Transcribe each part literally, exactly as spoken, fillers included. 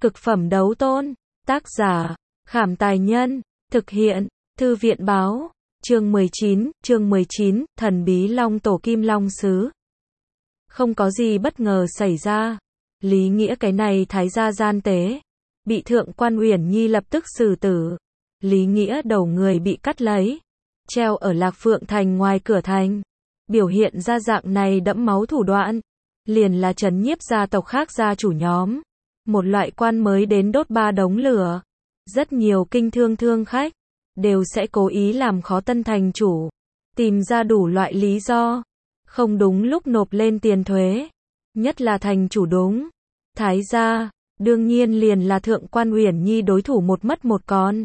Cực phẩm đấu tôn. Tác giả, Khảm Tài Nhân. Thực hiện, Thư viện Báo. Chương mười chín, chương mười chín, thần bí Long Tổ Kim Long Sứ. Không có gì bất ngờ xảy ra. Lý Nghĩa cái này thái gia gian tế, bị Thượng quan Uyển Nhi lập tức xử tử. Lý Nghĩa đầu người bị cắt lấy, treo ở Lạc Phượng Thành ngoài cửa thành. Biểu hiện ra dạng này đẫm máu thủ đoạn, liền là trấn nhiếp gia tộc khác gia chủ nhóm. Một loại quan mới đến đốt ba đống lửa. Rất nhiều kinh thương thương khách đều sẽ cố ý làm khó tân thành chủ, tìm ra đủ loại lý do, không đúng lúc nộp lên tiền thuế. Nhất là thành chủ đúng, thái gia, đương nhiên liền là Thượng quan Uyển Nhi đối thủ một mất một còn.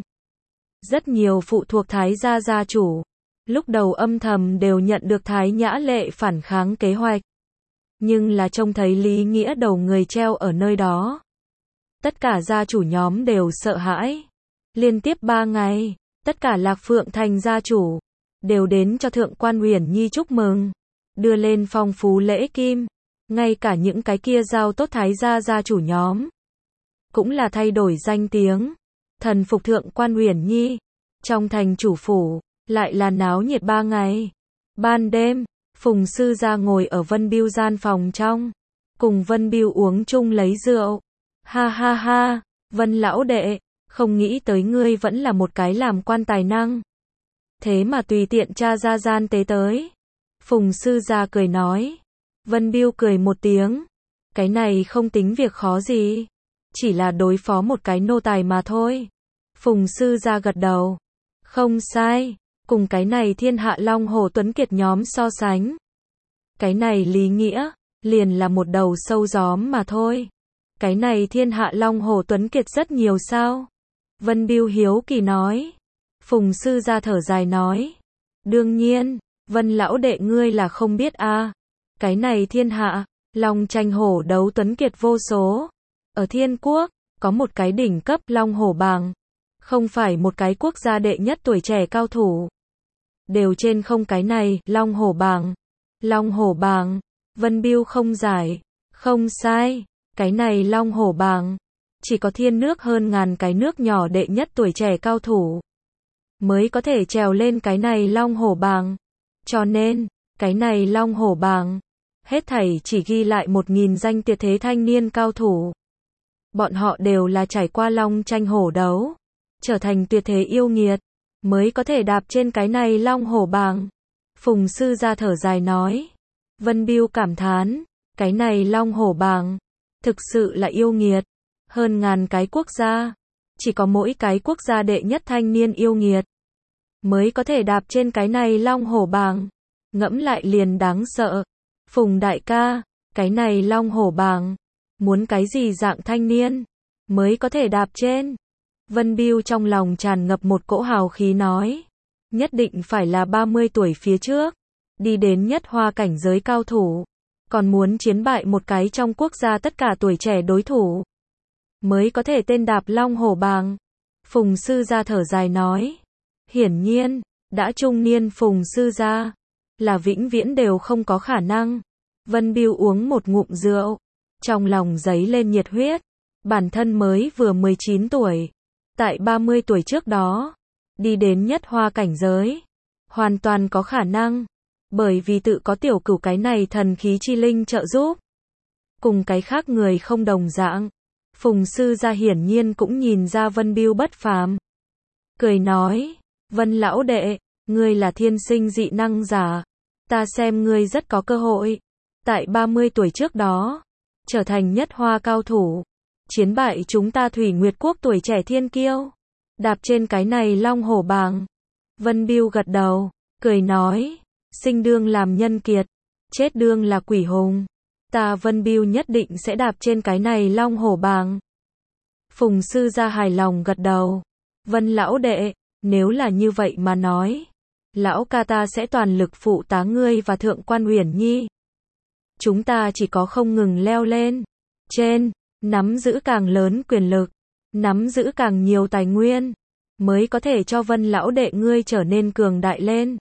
Rất nhiều phụ thuộc thái gia gia chủ, lúc đầu âm thầm đều nhận được Thái Nhã Lệ phản kháng kế hoạch. Nhưng là trông thấy Lý Nghĩa đầu người treo ở nơi đó. Tất cả gia chủ nhóm đều sợ hãi. Liên tiếp ba ngày, tất cả Lạc Phượng Thành gia chủ đều đến cho Thượng quan Uyển Nhi chúc mừng, đưa lên phong phú lễ kim. Ngay cả những cái kia giao tốt thái gia gia chủ nhóm cũng là thay đổi danh tiếng, thần phục Thượng quan Uyển Nhi. Trong thành chủ phủ lại là náo nhiệt ba ngày. Ban đêm, Phùng sư gia ngồi ở Vân Bưu gian phòng trong, cùng Vân Bưu uống chung lấy rượu. Ha ha ha, Vân lão đệ, không nghĩ tới ngươi vẫn là một cái làm quan tài năng. Thế mà tùy tiện tra ra gian tế tới. Phùng sư gia cười nói. Vân Bưu cười một tiếng. Cái này không tính việc khó gì. Chỉ là đối phó một cái nô tài mà thôi. Phùng sư gia gật đầu. Không sai, cùng cái này thiên hạ long hổ tuấn kiệt nhóm so sánh. Cái này Lý Nghĩa, liền là một đầu sâu gióm mà thôi. Cái này thiên hạ long hổ tuấn kiệt rất nhiều sao? Vân Bưu hiếu kỳ nói. Phùng sư gia thở dài nói. Đương nhiên, Vân lão đệ ngươi là không biết a. À. Cái này thiên hạ, long tranh hổ đấu tuấn kiệt vô số. Ở thiên quốc, có một cái đỉnh cấp long hổ bảng. Không phải một cái quốc gia đệ nhất tuổi trẻ cao thủ. Đều trên không cái này, long hổ bảng. Long hổ bảng, Vân Bưu không giải. Không sai, cái này long hổ bảng. Chỉ có thiên nước hơn ngàn cái nước nhỏ đệ nhất tuổi trẻ cao thủ mới có thể trèo lên cái này long hổ bảng. Cho nên, cái này long hổ bảng, hết thảy chỉ ghi lại một nghìn danh tuyệt thế thanh niên cao thủ. Bọn họ đều là trải qua long tranh hổ đấu, trở thành tuyệt thế yêu nghiệt, mới có thể đạp trên cái này long hổ bảng. Phùng sư gia thở dài nói. Vân Bưu cảm thán, cái này long hổ bảng, thực sự là yêu nghiệt. Hơn ngàn cái quốc gia, chỉ có mỗi cái quốc gia đệ nhất thanh niên yêu nghiệt mới có thể đạp trên cái này long hổ bảng. Ngẫm lại liền đáng sợ. Phùng đại ca, cái này long hổ bảng, muốn cái gì dạng thanh niên mới có thể đạp trên? Vân Bưu trong lòng tràn ngập một cỗ hào khí nói. Nhất định phải là ba mươi tuổi phía trước, đi đến nhất hoa cảnh giới cao thủ, còn muốn chiến bại một cái trong quốc gia tất cả tuổi trẻ đối thủ, mới có thể tên đạp long hổ bảng. Phùng sư gia thở dài nói. Hiển nhiên, đã trung niên Phùng sư gia, là vĩnh viễn đều không có khả năng. Vân Bưu uống một ngụm rượu, trong lòng dấy lên nhiệt huyết. Bản thân mới vừa mười chín tuổi, tại ba mươi tuổi trước đó, đi đến nhất hoa cảnh giới, hoàn toàn có khả năng, bởi vì tự có tiểu cửu cái này thần khí chi linh trợ giúp. Cùng cái khác người không đồng dạng, Phùng sư gia hiển nhiên cũng nhìn ra Vân Bưu bất phàm. Cười nói, Vân lão đệ, ngươi là thiên sinh dị năng giả, ta xem ngươi rất có cơ hội, tại ba mươi tuổi trước đó, trở thành nhất hoa cao thủ, chiến bại chúng ta Thủy Nguyệt quốc tuổi trẻ thiên kiêu, đạp trên cái này long hổ bảng. Vân Bưu gật đầu, cười nói, sinh đương làm nhân kiệt, chết đương là quỷ hùng. Ta Vân Bưu nhất định sẽ đạp trên cái này long hổ bảng. Phùng sư gia hài lòng gật đầu. Vân lão đệ, nếu là như vậy mà nói, lão ca ta sẽ toàn lực phụ tá ngươi và Thượng quan Uyển Nhi. Chúng ta chỉ có không ngừng leo lên trên, nắm giữ càng lớn quyền lực, nắm giữ càng nhiều tài nguyên, mới có thể cho Vân lão đệ ngươi trở nên cường đại lên.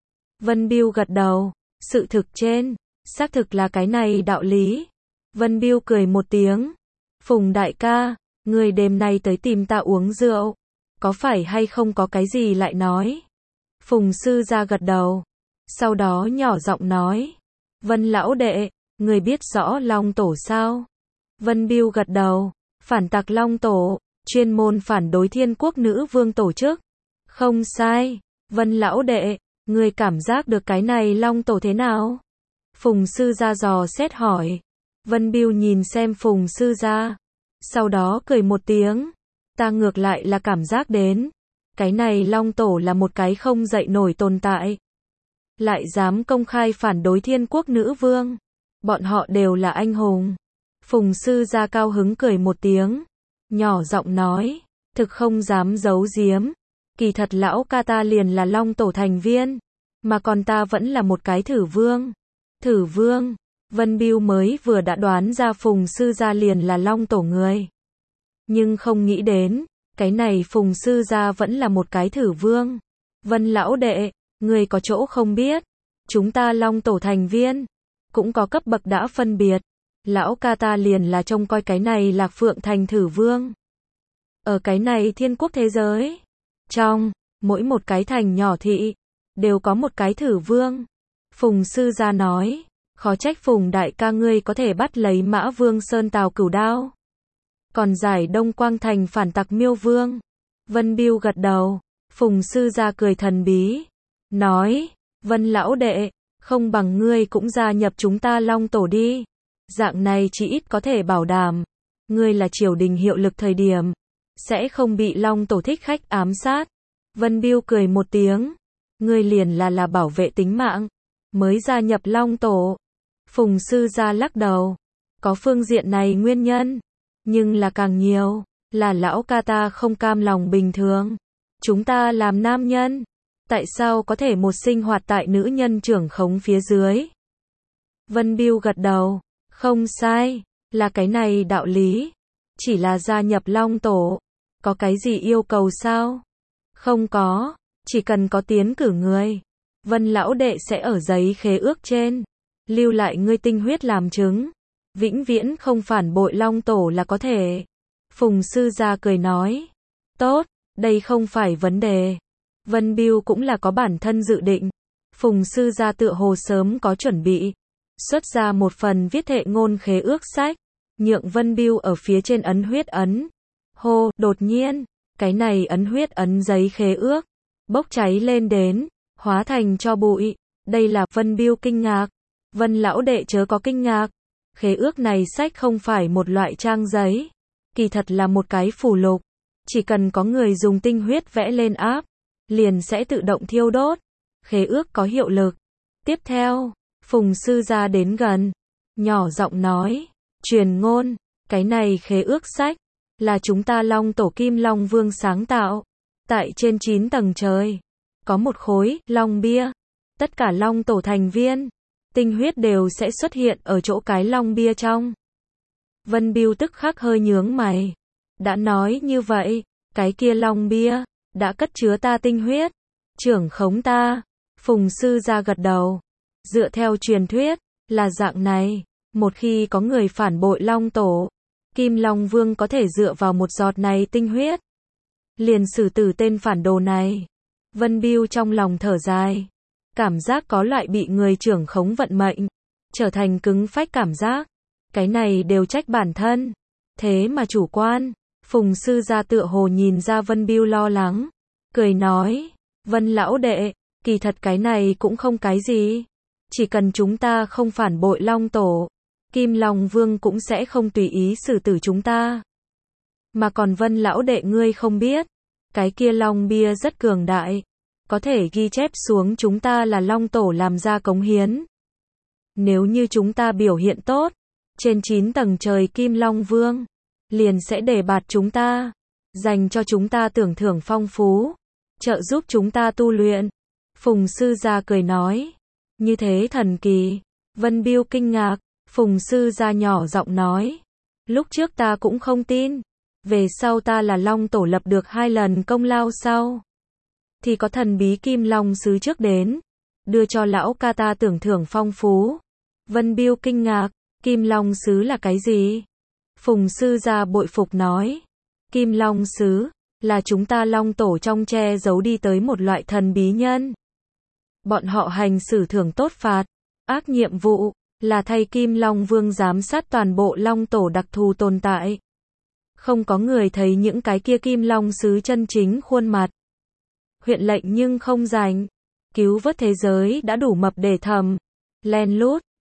Vân Bưu gật đầu, sự thực trên, xác thực là cái này đạo lý. Vân Bưu cười một tiếng. Phùng đại ca, người đêm nay tới tìm ta uống rượu, có phải hay không có cái gì lại nói? Phùng sư gia gật đầu, sau đó nhỏ giọng nói, Vân lão đệ, người biết rõ Long Tổ sao? Vân Bưu gật đầu, phản tặc Long Tổ, chuyên môn phản đối Thiên Quốc Nữ Vương tổ chức. Không sai, Vân lão đệ, người cảm giác được cái này Long Tổ thế nào? Phùng sư gia dò xét hỏi. Vân Bưu nhìn xem Phùng sư gia, sau đó cười một tiếng, ta ngược lại là cảm giác đến, cái này Long Tổ là một cái không dậy nổi tồn tại. Lại dám công khai phản đối Thiên Quốc Nữ Vương. Bọn họ đều là anh hùng. Phùng sư gia cao hứng cười một tiếng, nhỏ giọng nói, thực không dám giấu giếm. Kỳ thật lão ca ta liền là Long Tổ thành viên, mà còn ta vẫn là một cái thử vương. Thử vương, Vân Bưu mới vừa đã đoán ra Phùng sư gia liền là Long Tổ người. Nhưng không nghĩ đến, cái này Phùng sư gia vẫn là một cái thử vương. Vân lão đệ, người có chỗ không biết, chúng ta Long Tổ thành viên, cũng có cấp bậc đã phân biệt. Lão ca ta liền là trông coi cái này Lạc Phượng thành thử vương. Ở cái này Thiên Quốc thế giới, trong mỗi một cái thành nhỏ thị, đều có một cái thử vương. Phùng sư gia nói, khó trách Phùng đại ca ngươi có thể bắt lấy Mã Vương Sơn Tào Cửu Đao. Còn giải Đông Quang thành phản tặc Miêu Vương. Vân Bưu gật đầu, Phùng sư gia cười thần bí, nói, Vân lão đệ, không bằng ngươi cũng gia nhập chúng ta Long Tổ đi. Dạng này chỉ ít có thể bảo đảm, ngươi là triều đình hiệu lực thời điểm, sẽ không bị Long Tổ thích khách ám sát. Vân Bưu cười một tiếng, ngươi liền là là bảo vệ tính mạng, mới gia nhập Long Tổ. Phùng sư gia lắc đầu, có phương diện này nguyên nhân, nhưng là càng nhiều, là lão ca ta không cam lòng bình thường. Chúng ta làm nam nhân, tại sao có thể một sinh hoạt tại nữ nhân trưởng khống phía dưới? Vân Bưu gật đầu, không sai, là cái này đạo lý. Chỉ là gia nhập Long Tổ, có cái gì yêu cầu sao? Không có, chỉ cần có tiến cử người. Vân lão đệ sẽ ở giấy khế ước trên, lưu lại ngươi tinh huyết làm chứng. Vĩnh viễn không phản bội Long Tổ là có thể. Phùng sư gia cười nói, tốt, đây không phải vấn đề. Vân Bưu cũng là có bản thân dự định. Phùng sư gia tựa hồ sớm có chuẩn bị, xuất ra một phần viết thệ ngôn khế ước sách, nhượng Vân Bưu ở phía trên ấn huyết ấn. Hô, đột nhiên, cái này ấn huyết ấn giấy khế ước, bốc cháy lên đến, hóa thành tro bụi. Đây là Vân Bưu kinh ngạc. Vân lão đệ chớ có kinh ngạc. Khế ước này sách không phải một loại trang giấy, kỳ thật là một cái phù lục. Chỉ cần có người dùng tinh huyết vẽ lên áp, liền sẽ tự động thiêu đốt. Khế ước có hiệu lực. Tiếp theo, Phùng sư gia đến gần, nhỏ giọng nói, truyền ngôn, cái này khế ước sách, là chúng ta Long Tổ Kim Long Vương sáng tạo. Tại trên chín tầng trời, có một khối, Long Bia. Tất cả Long Tổ thành viên, tinh huyết đều sẽ xuất hiện ở chỗ cái Long Bia trong. Vân Bưu tức khắc hơi nhướng mày. Đã nói như vậy, cái kia Long Bia, đã cất chứa ta tinh huyết, trưởng khống ta. Phùng sư gia gật đầu. Dựa theo truyền thuyết, là dạng này, một khi có người phản bội Long Tổ, Kim Long Vương có thể dựa vào một giọt này tinh huyết, liền xử tử tên phản đồ này. Vân Bưu trong lòng thở dài, cảm giác có loại bị người trưởng khống vận mệnh, trở thành cứng phách cảm giác. Cái này đều trách bản thân, thế mà chủ quan. Phùng sư gia tựa hồ nhìn ra Vân Bưu lo lắng, cười nói, Vân lão đệ, kỳ thật cái này cũng không cái gì. Chỉ cần chúng ta không phản bội Long Tổ, Kim Long Vương cũng sẽ không tùy ý xử tử chúng ta. Mà còn Vân lão đệ ngươi không biết, cái kia Long Bia rất cường đại, có thể ghi chép xuống chúng ta là Long Tổ làm ra cống hiến. Nếu như chúng ta biểu hiện tốt, trên chín tầng trời Kim Long Vương liền sẽ đề bạt chúng ta, dành cho chúng ta tưởng thưởng phong phú, trợ giúp chúng ta tu luyện. Phùng sư gia cười nói, như thế thần kỳ. Vân Bưu kinh ngạc. Phùng sư gia nhỏ giọng nói, lúc trước ta cũng không tin, về sau ta là Long Tổ lập được hai lần công lao sau, thì có thần bí Kim Long sứ trước đến, đưa cho lão ca ta tưởng thưởng phong phú. Vân Bưu kinh ngạc, Kim Long sứ là cái gì? Phùng sư gia bội phục nói, Kim Long Sứ là chúng ta Long Tổ trong che giấu đi tới một loại thần bí nhân. Bọn họ hành xử thưởng tốt phạt, ác nhiệm vụ, là thay Kim Long Vương giám sát toàn bộ Long Tổ đặc thù tồn tại. Không có người thấy những cái kia Kim Long Sứ chân chính khuôn mặt. Huyện lệnh nhưng không rảnh. Cứu vớt thế giới đã đủ mập để thầm. Len lút,